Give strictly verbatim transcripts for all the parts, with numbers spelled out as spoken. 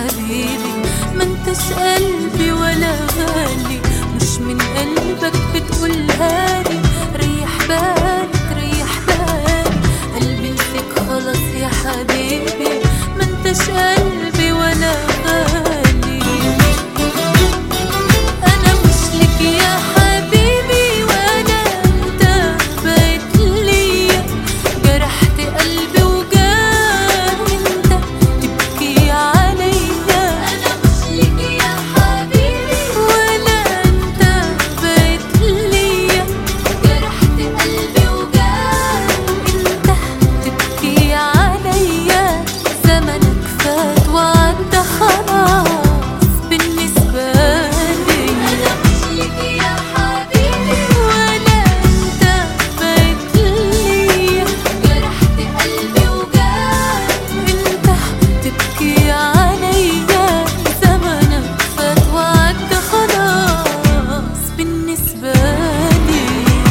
حبيبي، ما انتش قلبي ولا غالي، مش من قلبك بتقولها لي. ريح بالك ريح بالك، قلبي لفيك خلاص يا حبيبي، ما انتش قلبي ولا غالي. انا مش لك يا حبيبي ولا انت بقيت ليا، جرحت قلبي وجاه انت تبكي عليا. انا مش لك يا حبيبي ولا انت بقيت ليا، جرحت قلبي وجاه انت تبكي عليا. زمنك فات وعدى خلاص بالنسبة لي. انا مش لك يا حبيبي ولا انت بقيت ليا، جرحت قلبي وجاه انت تبكي عليا. زمنك فات وعدى خلاص بالنسبة لي.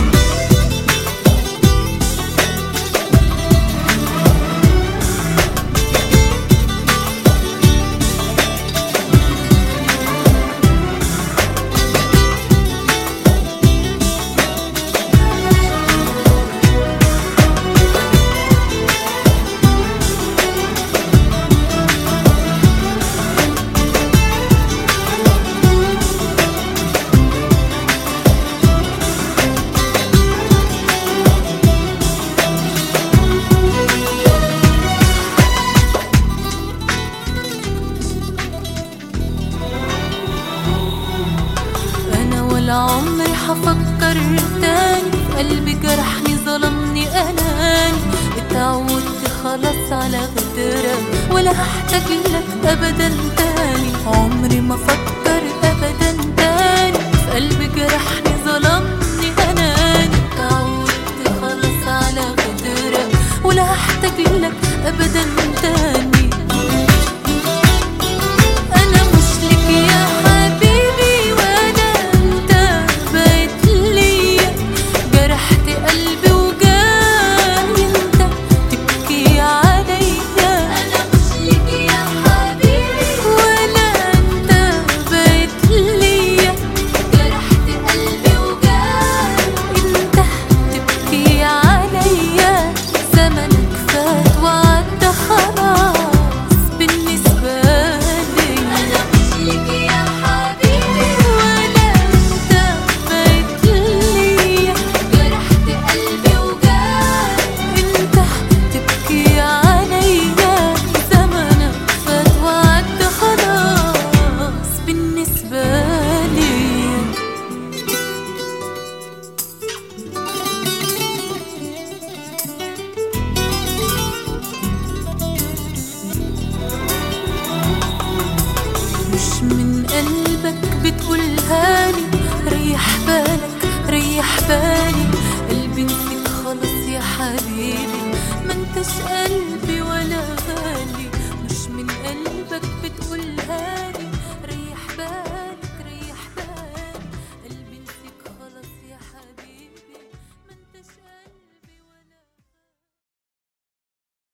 أنا ولا عمري حفكر تاني، في قلبي جرحني ظلمني أناني. اتعودت خلاص على غدرك ولا هحتاج لك أبدا تاني. عمري ما فكر أبدا تاني، في قلبي جرحني ظلمني أناني. اتعودت خلاص على غدرك ولا هحتاج لك أبدا تاني.